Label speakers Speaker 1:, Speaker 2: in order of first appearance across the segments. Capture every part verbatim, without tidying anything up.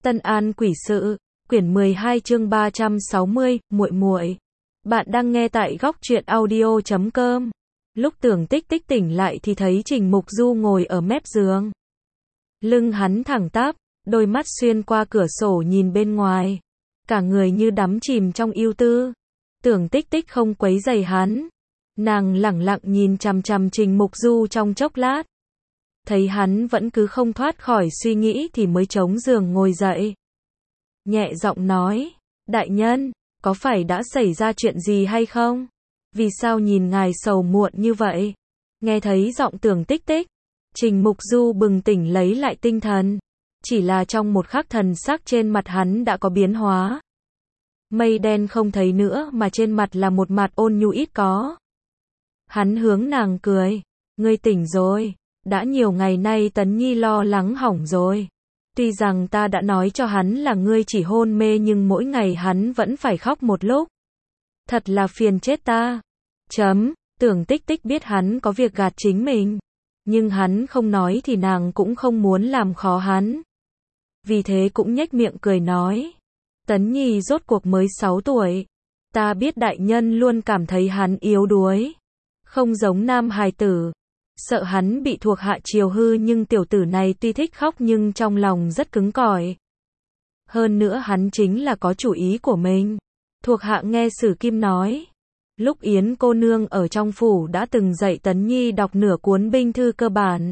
Speaker 1: Tân An quỷ sự, quyển mười hai chương ba trăm sáu mươi, muội muội. Bạn đang nghe tại góc truyện audio chấm com. Lúc Tưởng Tích Tích tỉnh lại thì thấy Trình Mục Du ngồi ở mép giường. Lưng hắn thẳng tắp, đôi mắt xuyên qua cửa sổ nhìn bên ngoài. Cả người như đắm chìm trong ưu tư. Tưởng Tích Tích không quấy rầy hắn. Nàng lẳng lặng nhìn chằm chằm Trình Mục Du trong chốc lát. Thấy hắn vẫn cứ không thoát khỏi suy nghĩ thì mới chống giường ngồi dậy. Nhẹ giọng nói, đại nhân, có phải đã xảy ra chuyện gì hay không? Vì sao nhìn ngài sầu muộn như vậy? Nghe thấy giọng Tưởng Tích Tích, Trình Mục Du bừng tỉnh lấy lại tinh thần. Chỉ là trong một khắc thần sắc trên mặt hắn đã có biến hóa. Mây đen không thấy nữa mà trên mặt là một mặt ôn nhu ít có. Hắn hướng nàng cười, ngươi tỉnh rồi. Đã nhiều ngày nay Tấn Nhi lo lắng hỏng rồi. Tuy rằng ta đã nói cho hắn là ngươi chỉ hôn mê nhưng mỗi ngày hắn vẫn phải khóc một lúc. Thật là phiền chết ta. Chấm, Tưởng Tích Tích biết hắn có việc gạt chính mình. Nhưng hắn không nói thì nàng cũng không muốn làm khó hắn. Vì thế cũng nhếch miệng cười nói. Tấn Nhi rốt cuộc mới sáu tuổi. Ta biết đại nhân luôn cảm thấy hắn yếu đuối. Không giống nam hài tử. Sợ hắn bị thuộc hạ chiều hư nhưng tiểu tử này tuy thích khóc nhưng trong lòng rất cứng cỏi. Hơn nữa hắn chính là có chủ ý của mình. Thuộc hạ nghe Sử Kim nói. Lúc Yến cô nương ở trong phủ đã từng dạy Tấn Nhi đọc nửa cuốn binh thư cơ bản.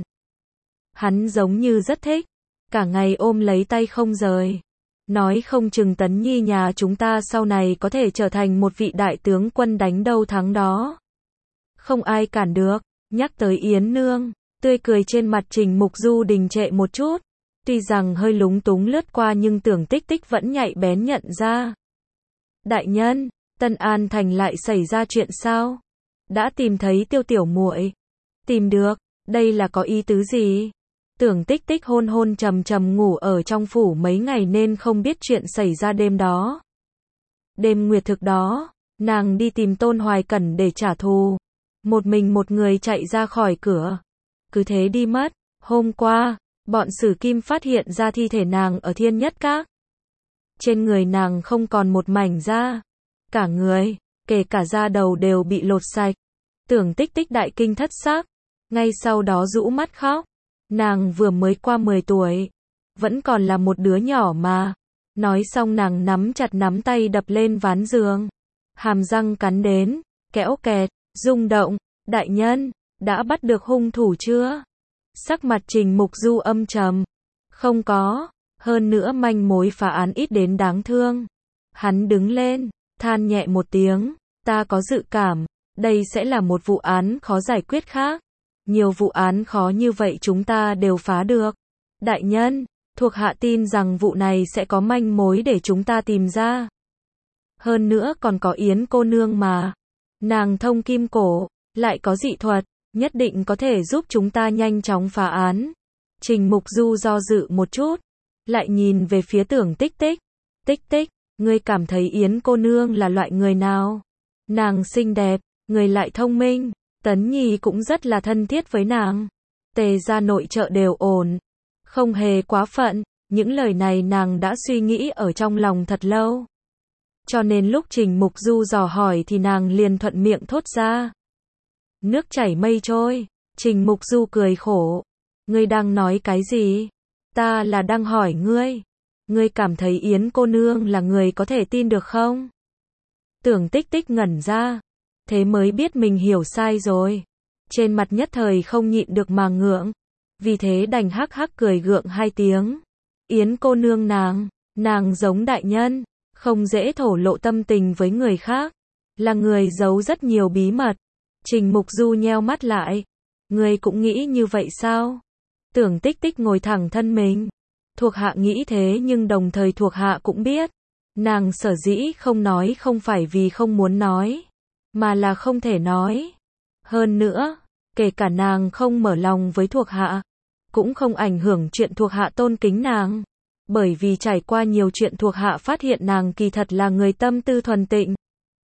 Speaker 1: Hắn giống như rất thích. Cả ngày ôm lấy tay không rời. Nói không chừng Tấn Nhi nhà chúng ta sau này có thể trở thành một vị đại tướng quân đánh đâu thắng đó. Không ai cản được. Nhắc tới Yến nương, tươi cười trên mặt Trình Mục Du đình trệ một chút. Tuy rằng hơi lúng túng lướt qua nhưng Tưởng Tích Tích vẫn nhạy bén nhận ra. Đại nhân, Tân An Thành lại xảy ra chuyện sao? Đã tìm thấy Tiêu tiểu muội? Tìm được, đây là có ý tứ gì? Tưởng Tích Tích hôn hôn trầm trầm ngủ ở trong phủ mấy ngày nên không biết chuyện xảy ra đêm đó. Đêm nguyệt thực đó, nàng đi tìm Tôn Hoài Cẩn để trả thù. Một mình một người chạy ra khỏi cửa. Cứ thế đi mất. Hôm qua, bọn Sử Kim phát hiện ra thi thể nàng ở Thiên Nhất Các. Trên người nàng không còn một mảnh da. Cả người, kể cả da đầu đều bị lột sạch. Tưởng Tích Tích đại kinh thất xác. Ngay sau đó rũ mắt khóc. Nàng vừa mới qua mười tuổi. Vẫn còn là một đứa nhỏ mà. Nói xong nàng nắm chặt nắm tay đập lên ván giường. Hàm răng cắn đến, kẽo kẹt. Rung động, đại nhân, đã bắt được hung thủ chưa? Sắc mặt Trình Mục Du âm trầm. Không có, hơn nữa manh mối phá án ít đến đáng thương. Hắn đứng lên, than nhẹ một tiếng, ta có dự cảm, đây sẽ là một vụ án khó giải quyết khác. Nhiều vụ án khó như vậy chúng ta đều phá được. Đại nhân, thuộc hạ tin rằng vụ này sẽ có manh mối để chúng ta tìm ra. Hơn nữa còn có Yến cô nương mà. Nàng thông kim cổ, lại có dị thuật, nhất định có thể giúp chúng ta nhanh chóng phá án. Trình Mục Du do dự một chút, lại nhìn về phía Tưởng Tích Tích. Tích Tích, ngươi cảm thấy Yến cô nương là loại người nào? Nàng xinh đẹp, người lại thông minh, Tấn Nhi cũng rất là thân thiết với nàng. Tề gia nội trợ đều ổn, không hề quá phận, những lời này nàng đã suy nghĩ ở trong lòng thật lâu. Cho nên lúc Trình Mục Du dò hỏi thì nàng liền thuận miệng thốt ra. Nước chảy mây trôi, Trình Mục Du cười khổ. Ngươi đang nói cái gì? Ta là đang hỏi ngươi. Ngươi cảm thấy Yến cô nương là người có thể tin được không? Tưởng Tích Tích ngẩn ra. Thế mới biết mình hiểu sai rồi. Trên mặt nhất thời không nhịn được mà ngượng. Vì thế đành hắc hắc cười gượng hai tiếng. Yến cô nương nàng, nàng giống đại nhân. Không dễ thổ lộ tâm tình với người khác. Là người giấu rất nhiều bí mật. Trình Mục Du nheo mắt lại. Ngươi cũng nghĩ như vậy sao? Tưởng Tích Tích ngồi thẳng thân mình. Thuộc hạ nghĩ thế nhưng đồng thời thuộc hạ cũng biết. Nàng sở dĩ không nói không phải vì không muốn nói. Mà là không thể nói. Hơn nữa, kể cả nàng không mở lòng với thuộc hạ. Cũng không ảnh hưởng chuyện thuộc hạ tôn kính nàng. Bởi vì trải qua nhiều chuyện thuộc hạ phát hiện nàng kỳ thật là người tâm tư thuần tịnh.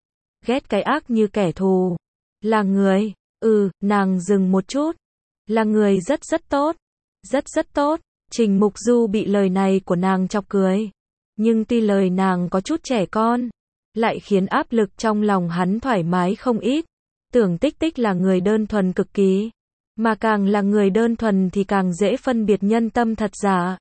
Speaker 1: Ghét cái ác như kẻ thù. Là người, ừ, nàng dừng một chút. Là người rất rất tốt. Rất rất tốt. Trình Mục Du bị lời này của nàng chọc cười. Nhưng tuy lời nàng có chút trẻ con, lại khiến áp lực trong lòng hắn thoải mái không ít. Tưởng Tích Tích là người đơn thuần cực kỳ. Mà càng là người đơn thuần thì càng dễ phân biệt nhân tâm thật giả.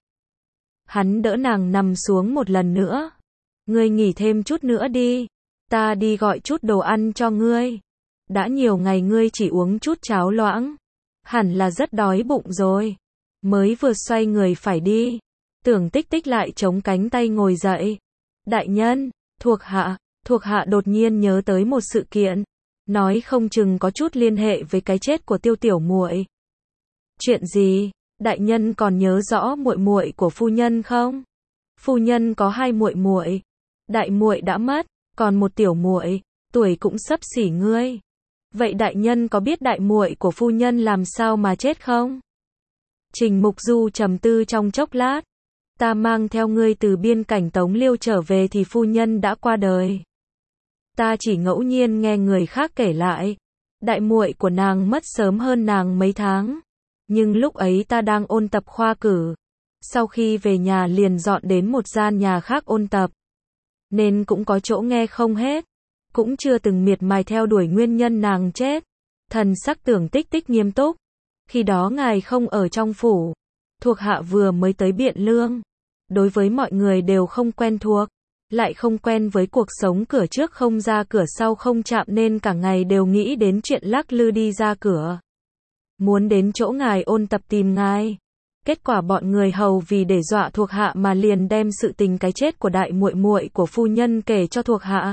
Speaker 1: Hắn đỡ nàng nằm xuống một lần nữa. Ngươi nghỉ thêm chút nữa đi. Ta đi gọi chút đồ ăn cho ngươi. Đã nhiều ngày ngươi chỉ uống chút cháo loãng. Hẳn là rất đói bụng rồi. Mới vừa xoay người phải đi. Tưởng Tích Tích lại chống cánh tay ngồi dậy. Đại nhân, thuộc hạ, thuộc hạ đột nhiên nhớ tới một sự kiện. Nói không chừng có chút liên hệ với cái chết của Tiêu tiểu muội. Chuyện gì? Đại nhân còn nhớ rõ muội muội của phu nhân không? Phu nhân có hai muội muội. Đại muội đã mất, còn một tiểu muội, tuổi cũng xấp xỉ ngươi. Vậy đại nhân có biết đại muội của phu nhân làm sao mà chết không? Trình Mục Du trầm tư trong chốc lát. Ta mang theo ngươi từ biên cảnh Tống Liêu trở về thì phu nhân đã qua đời. Ta chỉ ngẫu nhiên nghe người khác kể lại. Đại muội của nàng mất sớm hơn nàng mấy tháng. Nhưng lúc ấy ta đang ôn tập khoa cử. Sau khi về nhà liền dọn đến một gian nhà khác ôn tập. Nên cũng có chỗ nghe không hết. Cũng chưa từng miệt mài theo đuổi nguyên nhân nàng chết. Thần sắc Tưởng Tích Tích nghiêm túc. Khi đó ngài không ở trong phủ. Thuộc hạ vừa mới tới Biện Lương. Đối với mọi người đều không quen thuộc. Lại không quen với cuộc sống cửa trước không ra cửa sau không chạm nên cả ngày đều nghĩ đến chuyện lắc lư đi ra cửa. Muốn đến chỗ ngài ôn tập tìm ngài. Kết quả bọn người hầu vì để dọa thuộc hạ mà liền đem sự tình cái chết của đại muội muội của phu nhân kể cho thuộc hạ.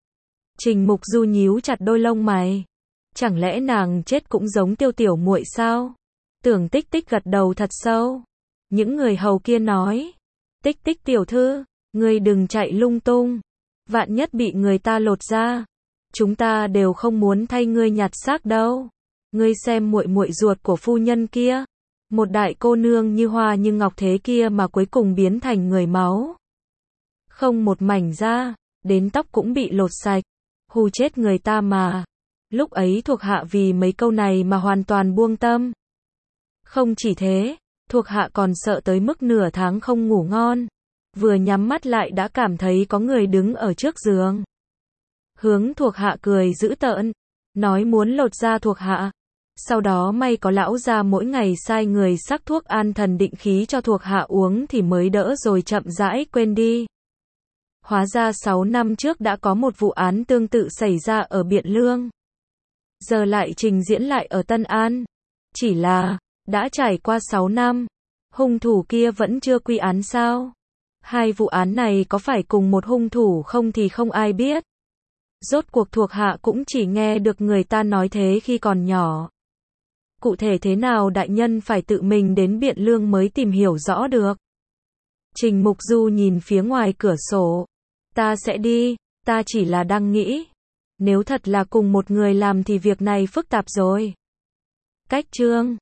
Speaker 1: Trình Mục Du nhíu chặt đôi lông mày. Chẳng lẽ nàng chết cũng giống Tiêu tiểu muội sao? Tưởng Tích Tích gật đầu thật sâu. Những người hầu kia nói. Tích Tích tiểu thư, ngươi đừng chạy lung tung. Vạn nhất bị người ta lột ra. Chúng ta đều không muốn thay ngươi nhặt xác đâu. Ngươi xem muội muội ruột của phu nhân kia. Một đại cô nương như hoa như ngọc thế kia mà cuối cùng biến thành người máu. Không một mảnh da, đến tóc cũng bị lột sạch. Hù chết người ta mà. Lúc ấy thuộc hạ vì mấy câu này mà hoàn toàn buông tâm. Không chỉ thế, thuộc hạ còn sợ tới mức nửa tháng không ngủ ngon. Vừa nhắm mắt lại đã cảm thấy có người đứng ở trước giường. Hướng thuộc hạ cười dữ tợn, nói muốn lột da thuộc hạ. Sau đó may có lão gia mỗi ngày sai người sắc thuốc an thần định khí cho thuộc hạ uống thì mới đỡ rồi chậm rãi quên đi. Hóa ra sáu năm trước đã có một vụ án tương tự xảy ra ở Biện Lương. Giờ lại trình diễn lại ở Tân An. Chỉ là, đã trải qua sáu năm, hung thủ kia vẫn chưa quy án sao? Hai vụ án này có phải cùng một hung thủ không thì không ai biết. Rốt cuộc thuộc hạ cũng chỉ nghe được người ta nói thế khi còn nhỏ. Cụ thể thế nào đại nhân phải tự mình đến Biện Lương mới tìm hiểu rõ được. Trình Mục Du nhìn phía ngoài cửa sổ. Ta sẽ đi, ta chỉ là đang nghĩ. Nếu thật là cùng một người làm thì việc này phức tạp rồi. Cách chương